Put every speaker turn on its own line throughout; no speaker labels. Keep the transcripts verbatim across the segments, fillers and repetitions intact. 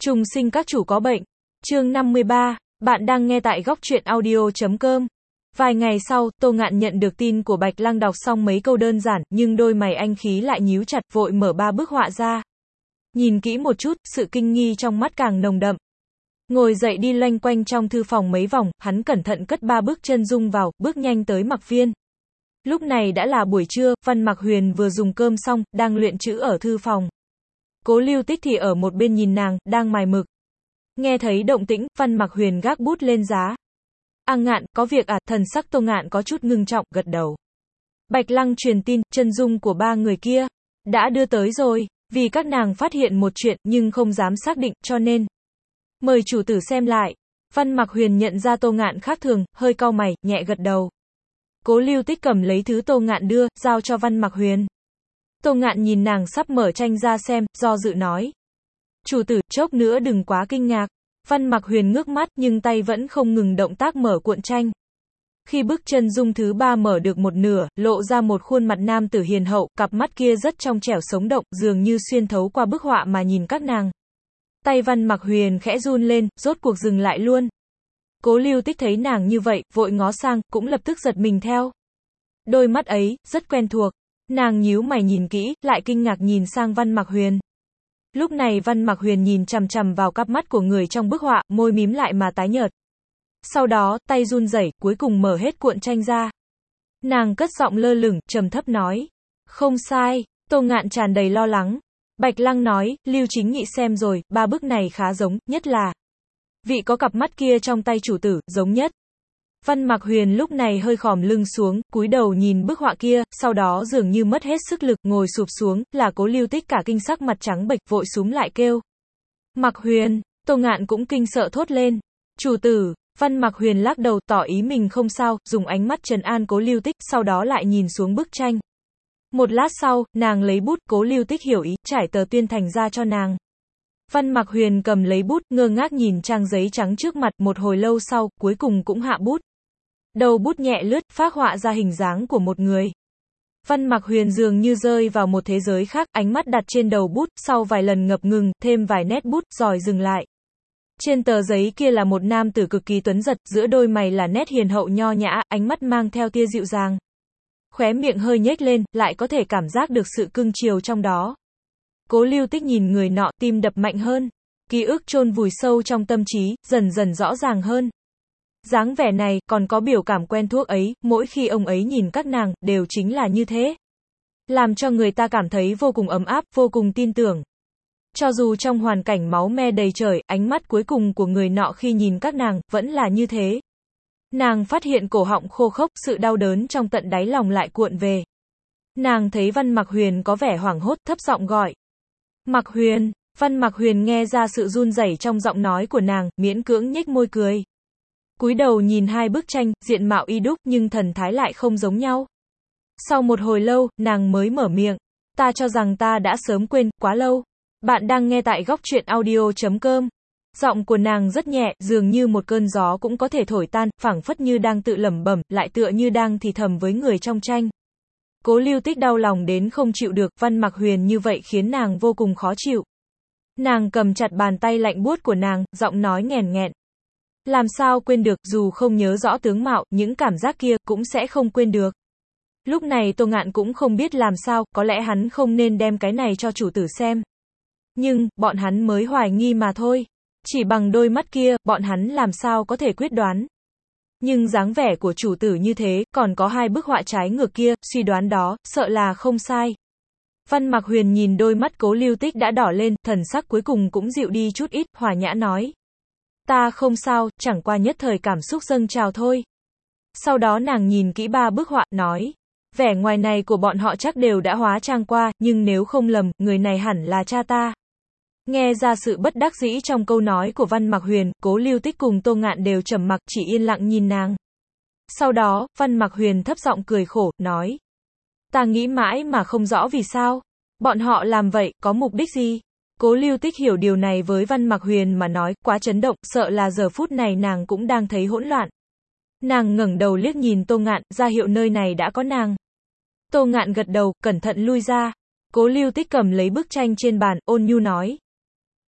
Trùng sinh các chủ có bệnh. Chương năm mươi ba, bạn đang nghe tại góc truyện audio chấm com. Vài ngày sau, Tô Ngạn nhận được tin của Bạch Lăng, đọc xong mấy câu đơn giản, nhưng đôi mày anh khí lại nhíu chặt, vội mở ba bức họa ra. Nhìn kỹ một chút, sự kinh nghi trong mắt càng nồng đậm. Ngồi dậy đi loanh quanh trong thư phòng mấy vòng, hắn cẩn thận cất ba bước chân dung vào, bước nhanh tới Mặc Viên. Lúc này đã là buổi trưa, Văn Mặc Huyền vừa dùng cơm xong, đang luyện chữ ở thư phòng. Cố Lưu Tích thì ở một bên nhìn nàng, đang mài mực. Nghe thấy động tĩnh, Văn Mặc Huyền gác bút lên giá. A Ngạn, có việc à? Thần sắc Tô Ngạn có chút ngưng trọng, gật đầu. Bạch Lăng truyền tin, chân dung của ba người kia đã đưa tới rồi, vì các nàng phát hiện một chuyện, nhưng không dám xác định, cho nên mời chủ tử xem lại. Văn Mặc Huyền nhận ra Tô Ngạn khác thường, hơi cau mày, nhẹ gật đầu. Cố Lưu Tích cầm lấy thứ Tô Ngạn đưa, giao cho Văn Mặc Huyền. Tô Ngạn nhìn nàng sắp mở tranh ra xem, do dự nói. Chủ tử, chốc nữa đừng quá kinh ngạc. Văn Mặc Huyền ngước mắt, nhưng tay vẫn không ngừng động tác mở cuộn tranh. Khi bức chân dung thứ ba mở được một nửa, lộ ra một khuôn mặt nam tử hiền hậu, cặp mắt kia rất trong trẻo sống động, dường như xuyên thấu qua bức họa mà nhìn các nàng. Tay Văn Mặc Huyền khẽ run lên, rốt cuộc dừng lại luôn. Cố Lưu Tích thấy nàng như vậy, vội ngó sang, cũng lập tức giật mình theo. Đôi mắt ấy, rất quen thuộc. Nàng nhíu mày nhìn kỹ, lại kinh ngạc nhìn sang Văn Mặc Huyền. Lúc này Văn Mặc Huyền nhìn chằm chằm vào cặp mắt của người trong bức họa, môi mím lại mà tái nhợt. Sau đó, tay run rẩy, cuối cùng mở hết cuộn tranh ra. Nàng cất giọng lơ lửng, trầm thấp nói. Không sai. Tô Ngạn tràn đầy lo lắng. Bạch Lăng nói, Lưu Chính Nghị xem rồi, ba bức này khá giống, nhất là vị có cặp mắt kia trong tay chủ tử, giống nhất. Văn Mặc Huyền lúc này hơi khom lưng xuống, cúi đầu nhìn bức họa kia, sau đó dường như mất hết sức lực, ngồi sụp xuống, là Cố Lưu Tích cả kinh, sắc mặt trắng bệch, vội súm lại kêu. Mặc Huyền. Tô Ngạn cũng kinh sợ thốt lên. Chủ tử. Văn Mặc Huyền lắc đầu, tỏ ý mình không sao, dùng ánh mắt trấn an Cố Lưu Tích, sau đó lại nhìn xuống bức tranh. Một lát sau, nàng lấy bút, Cố Lưu Tích hiểu ý, trải tờ tuyên thành ra cho nàng. Văn Mặc Huyền cầm lấy bút, ngơ ngác nhìn trang giấy trắng trước mặt, một hồi lâu sau, cuối cùng cũng hạ bút. Đầu bút nhẹ lướt, phác họa ra hình dáng của một người. Văn Mặc Huyền dường như rơi vào một thế giới khác, ánh mắt đặt trên đầu bút, sau vài lần ngập ngừng, thêm vài nét bút, rồi dừng lại. Trên tờ giấy kia là một nam tử cực kỳ tuấn giật, giữa đôi mày là nét hiền hậu nho nhã, ánh mắt mang theo tia dịu dàng. Khóe miệng hơi nhếch lên, lại có thể cảm giác được sự cưng chiều trong đó. Cố Lưu Tích nhìn người nọ, tim đập mạnh hơn. Ký ức chôn vùi sâu trong tâm trí, dần dần rõ ràng hơn. Dáng vẻ này, còn có biểu cảm quen thuộc ấy, mỗi khi ông ấy nhìn các nàng, đều chính là như thế. Làm cho người ta cảm thấy vô cùng ấm áp, vô cùng tin tưởng. Cho dù trong hoàn cảnh máu me đầy trời, ánh mắt cuối cùng của người nọ khi nhìn các nàng, vẫn là như thế. Nàng phát hiện cổ họng khô khốc, sự đau đớn trong tận đáy lòng lại cuộn về. Nàng thấy Văn Mặc Huyền có vẻ hoảng hốt, thấp giọng gọi. Mặc Huyền. Văn Mặc Huyền nghe ra sự run rẩy trong giọng nói của nàng, miễn cưỡng nhếch môi cười. Cúi đầu nhìn hai bức tranh, diện mạo y đúc nhưng thần thái lại không giống nhau. Sau một hồi lâu, nàng mới mở miệng. Ta cho rằng ta đã sớm quên, quá lâu. Bạn đang nghe tại góc truyện audio chấm com. Giọng của nàng rất nhẹ, dường như một cơn gió cũng có thể thổi tan, phảng phất như đang tự lẩm bẩm, lại tựa như đang thì thầm với người trong tranh. Cố Lưu Tích đau lòng đến không chịu được, Văn Mặc Huyền như vậy khiến nàng vô cùng khó chịu. Nàng cầm chặt bàn tay lạnh buốt của nàng, giọng nói nghèn nghẹn. Làm sao quên được, dù không nhớ rõ tướng mạo, những cảm giác kia, cũng sẽ không quên được. Lúc này Tô Ngạn cũng không biết làm sao, có lẽ hắn không nên đem cái này cho chủ tử xem. Nhưng, bọn hắn mới hoài nghi mà thôi. Chỉ bằng đôi mắt kia, bọn hắn làm sao có thể quyết đoán. Nhưng dáng vẻ của chủ tử như thế, còn có hai bức họa trái ngược kia, suy đoán đó, sợ là không sai. Văn Mặc Huyền nhìn đôi mắt Cố Lưu Tích đã đỏ lên, thần sắc cuối cùng cũng dịu đi chút ít, hòa nhã nói. Ta không sao, chẳng qua nhất thời cảm xúc dâng trào thôi. Sau đó nàng nhìn kỹ ba bức họa, nói. Vẻ ngoài này của bọn họ chắc đều đã hóa trang qua, nhưng nếu không lầm, người này hẳn là cha ta. Nghe ra sự bất đắc dĩ trong câu nói của Văn Mặc Huyền, Cố Lưu Tích cùng Tô Ngạn đều trầm mặc, chỉ yên lặng nhìn nàng. Sau đó, Văn Mặc Huyền thấp giọng cười khổ, nói. Ta nghĩ mãi mà không rõ vì sao. Bọn họ làm vậy, có mục đích gì? Cố Lưu Tích hiểu điều này với Văn Mặc Huyền mà nói, quá chấn động, sợ là giờ phút này nàng cũng đang thấy hỗn loạn. Nàng ngẩng đầu liếc nhìn Tô Ngạn, ra hiệu nơi này đã có nàng. Tô Ngạn gật đầu, cẩn thận lui ra. Cố Lưu Tích cầm lấy bức tranh trên bàn, ôn nhu nói.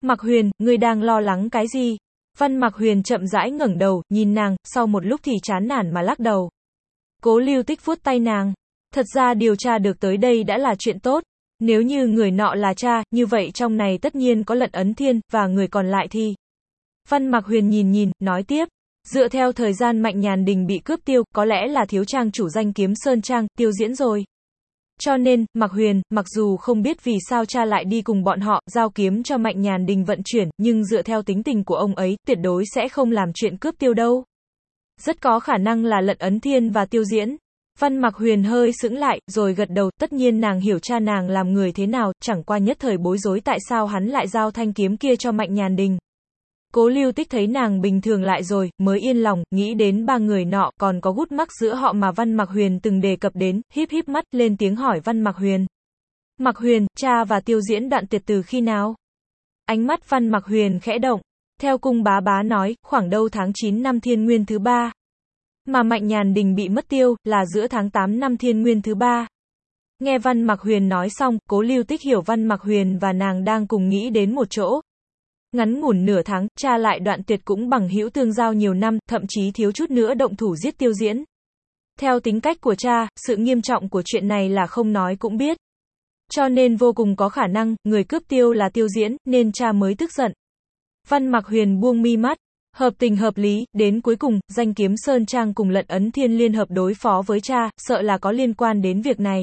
Mạc Huyền, ngươi đang lo lắng cái gì? Văn Mạc Huyền chậm rãi ngẩng đầu, nhìn nàng, sau một lúc thì chán nản mà lắc đầu. Cố Lưu Tích vuốt tay nàng. Thật ra điều tra được tới đây đã là chuyện tốt. Nếu như người nọ là cha, như vậy trong này tất nhiên có Lận Ấn Thiên, và người còn lại thì... Văn Mạc Huyền nhìn nhìn, nói tiếp. Dựa theo thời gian Mạnh Nhàn Đình bị cướp tiêu, có lẽ là thiếu trang chủ danh Kiếm Sơn Trang, tiêu diễn rồi. Cho nên, Mạc Huyền, mặc dù không biết vì sao cha lại đi cùng bọn họ, giao kiếm cho Mạnh Nhàn Đình vận chuyển, nhưng dựa theo tính tình của ông ấy, tuyệt đối sẽ không làm chuyện cướp tiêu đâu. Rất có khả năng là Lận Ấn Thiên và tiêu diễn. Văn Mạc Huyền hơi sững lại, rồi gật đầu, tất nhiên nàng hiểu cha nàng làm người thế nào, chẳng qua nhất thời bối rối tại sao hắn lại giao thanh kiếm kia cho Mạnh Nhàn Đình. Cố Lưu Tích thấy nàng bình thường lại rồi, mới yên lòng, nghĩ đến ba người nọ, còn có gút mắc giữa họ mà Văn Mạc Huyền từng đề cập đến, híp híp mắt, lên tiếng hỏi Văn Mạc Huyền. Mạc Huyền, cha và tiêu diễn đoạn tuyệt từ khi nào? Ánh mắt Văn Mạc Huyền khẽ động. Theo cung bá bá nói, khoảng đâu tháng chín năm thiên nguyên thứ ba. Mà Mạnh Nhàn Đình bị mất tiêu, là giữa tháng tám năm thiên nguyên thứ ba. Nghe Văn Mạc Huyền nói xong, Cố Lưu Tích hiểu Văn Mạc Huyền và nàng đang cùng nghĩ đến một chỗ. Ngắn ngủn nửa tháng, cha lại đoạn tuyệt cũng bằng hữu tương giao nhiều năm, thậm chí thiếu chút nữa động thủ giết tiêu diễn. Theo tính cách của cha, sự nghiêm trọng của chuyện này là không nói cũng biết. Cho nên vô cùng có khả năng, người cướp tiêu là tiêu diễn, nên cha mới tức giận. Văn Mạc Huyền buông mi mắt. Hợp tình hợp lý, đến cuối cùng, danh Kiếm Sơn Trang cùng Lận Ấn Thiên liên hợp đối phó với cha, sợ là có liên quan đến việc này.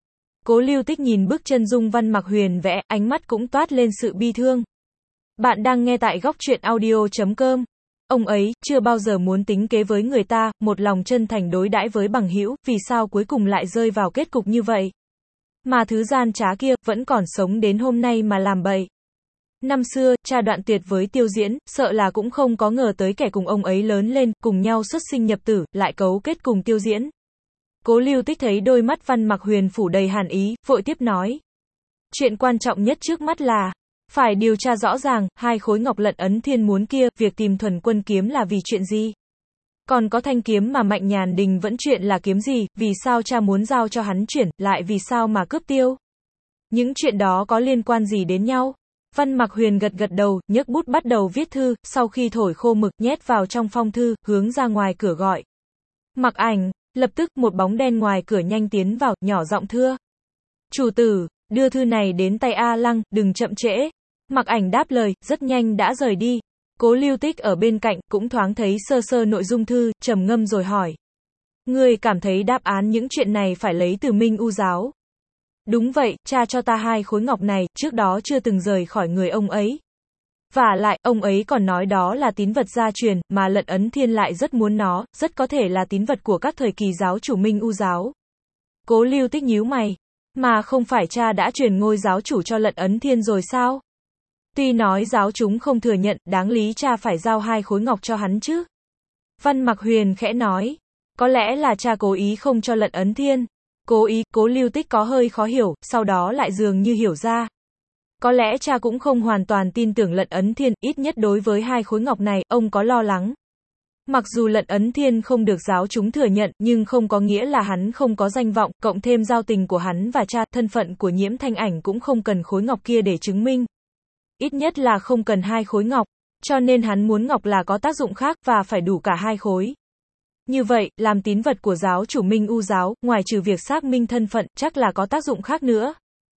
Cố Lưu Tích nhìn bức chân dung Văn Mạc Huyền vẽ, ánh mắt cũng toát lên sự bi thương. Bạn đang nghe tại góc truyện audio chấm com. Ông ấy, chưa bao giờ muốn tính kế với người ta, một lòng chân thành đối đãi với bằng hữu, vì sao cuối cùng lại rơi vào kết cục như vậy? Mà thứ gian trá kia, vẫn còn sống đến hôm nay mà làm bậy. Năm xưa, cha đoạn tuyệt với tiêu diễn, sợ là cũng không có ngờ tới kẻ cùng ông ấy lớn lên, cùng nhau xuất sinh nhập tử, lại cấu kết cùng tiêu diễn. Cố Lưu Tích thấy đôi mắt Văn Mạc Huyền phủ đầy hàn ý, vội tiếp nói. Chuyện quan trọng nhất trước mắt là, phải điều tra rõ ràng, hai khối ngọc Lận Ấn Thiên muốn kia, việc tìm Thuần Quân kiếm là vì chuyện gì? Còn có thanh kiếm mà Mạnh Nhàn Đình vẫn chuyện là kiếm gì, vì sao cha muốn giao cho hắn chuyển, lại vì sao mà cướp tiêu? Những chuyện đó có liên quan gì đến nhau? Văn Mạc Huyền gật gật đầu, nhấc bút bắt đầu viết thư, sau khi thổi khô mực, nhét vào trong phong thư, hướng ra ngoài cửa gọi. Mặc Ảnh, lập tức một bóng đen ngoài cửa nhanh tiến vào, nhỏ giọng thưa. Chủ tử, đưa thư này đến tay A Lăng, đừng chậm trễ. Mặc Ảnh đáp lời, rất nhanh đã rời đi. Cố Lưu Tích ở bên cạnh, cũng thoáng thấy sơ sơ nội dung thư, trầm ngâm rồi hỏi. Ngươi cảm thấy đáp án những chuyện này phải lấy từ Minh U giáo? Đúng vậy, cha cho ta hai khối ngọc này, trước đó chưa từng rời khỏi người ông ấy. Vả lại, ông ấy còn nói đó là tín vật gia truyền, mà Lận Ấn Thiên lại rất muốn nó, rất có thể là tín vật của các thời kỳ giáo chủ Minh U giáo. Cố Lưu Tích nhíu mày. Mà không phải cha đã truyền ngôi giáo chủ cho Lận Ấn Thiên rồi sao? Tuy nói giáo chúng không thừa nhận, đáng lý cha phải giao hai khối ngọc cho hắn chứ. Văn Mạc Huyền khẽ nói. Có lẽ là cha cố ý không cho Lận Ấn Thiên. Cố ý, Cố Lưu Tích có hơi khó hiểu, sau đó lại dường như hiểu ra. Có lẽ cha cũng không hoàn toàn tin tưởng Lận Ấn Thiên, ít nhất đối với hai khối ngọc này, ông có lo lắng. Mặc dù Lận Ấn Thiên không được giáo chúng thừa nhận, nhưng không có nghĩa là hắn không có danh vọng, cộng thêm giao tình của hắn và cha, thân phận của Nhiễm Thanh Ảnh cũng không cần khối ngọc kia để chứng minh. Ít nhất là không cần hai khối ngọc, cho nên hắn muốn ngọc là có tác dụng khác, và phải đủ cả hai khối. Như vậy, làm tín vật của giáo chủ Minh U giáo, ngoài trừ việc xác minh thân phận, chắc là có tác dụng khác nữa.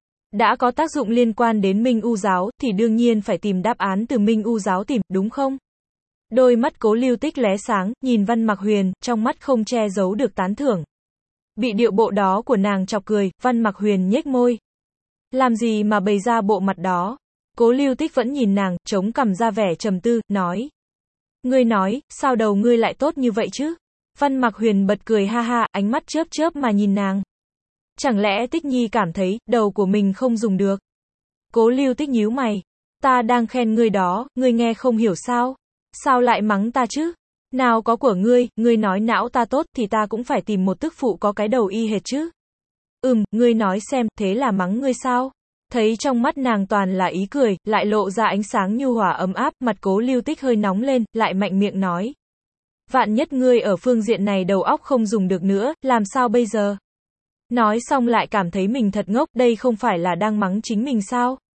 Đã có tác dụng liên quan đến Minh U giáo, thì đương nhiên phải tìm đáp án từ Minh U giáo tìm, đúng không? Đôi mắt Cố Lưu Tích lóe sáng, nhìn Văn Mạc Huyền, trong mắt không che giấu được tán thưởng. Bị điệu bộ đó của nàng chọc cười, Văn Mạc Huyền nhếch môi. Làm gì mà bày ra bộ mặt đó? Cố Lưu Tích vẫn nhìn nàng, chống cằm ra vẻ trầm tư, nói. Ngươi nói, sao đầu ngươi lại tốt như vậy chứ? Văn Mạc Huyền bật cười ha ha, ánh mắt chớp chớp mà nhìn nàng. Chẳng lẽ Tích Nhi cảm thấy, đầu của mình không dùng được? Cố Lưu Tích nhíu mày. Ta đang khen ngươi đó, ngươi nghe không hiểu sao? Sao lại mắng ta chứ? Nào có của ngươi, ngươi nói não ta tốt thì ta cũng phải tìm một tức phụ có cái đầu y hệt chứ. Ừm, ngươi nói xem, thế là mắng ngươi sao? Thấy trong mắt nàng toàn là ý cười, lại lộ ra ánh sáng nhu hòa ấm áp, mặt Cố Lưu Tích hơi nóng lên, lại mạnh miệng nói. Vạn nhất ngươi ở phương diện này đầu óc không dùng được nữa, làm sao bây giờ? Nói xong lại cảm thấy mình thật ngốc, đây không phải là đang mắng chính mình sao?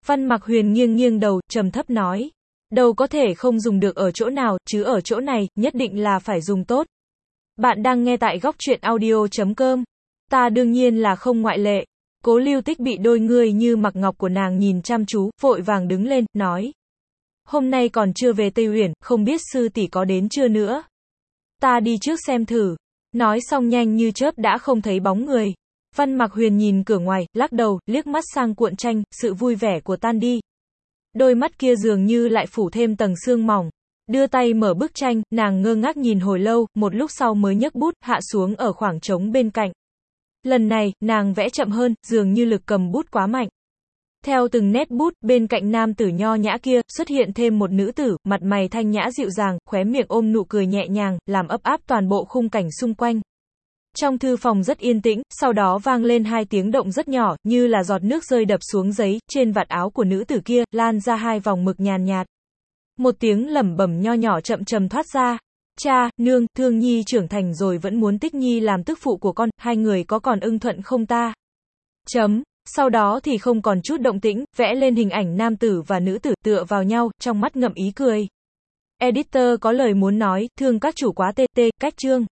Văn Mặc Huyền nghiêng nghiêng đầu, trầm thấp nói. Đâu có thể không dùng được ở chỗ nào, chứ ở chỗ này, nhất định là phải dùng tốt. Bạn đang nghe tại góc truyện audio chấm com. Ta đương nhiên là không ngoại lệ. Cố Lưu Tích bị đôi người như mặc ngọc của nàng nhìn chăm chú, vội vàng đứng lên, nói. Hôm nay còn chưa về Tây Uyển, không biết sư tỷ có đến chưa nữa. Ta đi trước xem thử. Nói xong nhanh như chớp đã không thấy bóng người. Văn Mặc Huyền nhìn cửa ngoài, lắc đầu, liếc mắt sang cuộn tranh, sự vui vẻ của tan đi. Đôi mắt kia dường như lại phủ thêm tầng sương mỏng. Đưa tay mở bức tranh, nàng ngơ ngác nhìn hồi lâu, một lúc sau mới nhấc bút, hạ xuống ở khoảng trống bên cạnh. Lần này, nàng vẽ chậm hơn, dường như lực cầm bút quá mạnh. Theo từng nét bút, bên cạnh nam tử nho nhã kia, xuất hiện thêm một nữ tử, mặt mày thanh nhã dịu dàng, khóe miệng ôm nụ cười nhẹ nhàng, làm ấp áp toàn bộ khung cảnh xung quanh. Trong thư phòng rất yên tĩnh, sau đó vang lên hai tiếng động rất nhỏ, như là giọt nước rơi đập xuống giấy, trên vạt áo của nữ tử kia, lan ra hai vòng mực nhàn nhạt. Một tiếng lẩm bẩm nho nhỏ chậm chậm thoát ra. Cha, nương, Thương Nhi trưởng thành rồi vẫn muốn Tích Nhi làm tức phụ của con, hai người có còn ưng thuận không ta? Chấm. Sau đó thì không còn chút động tĩnh, vẽ lên hình ảnh nam tử và nữ tử tựa vào nhau, trong mắt ngậm ý cười. Editor có lời muốn nói, thương các chủ quá tê tê, cách chương.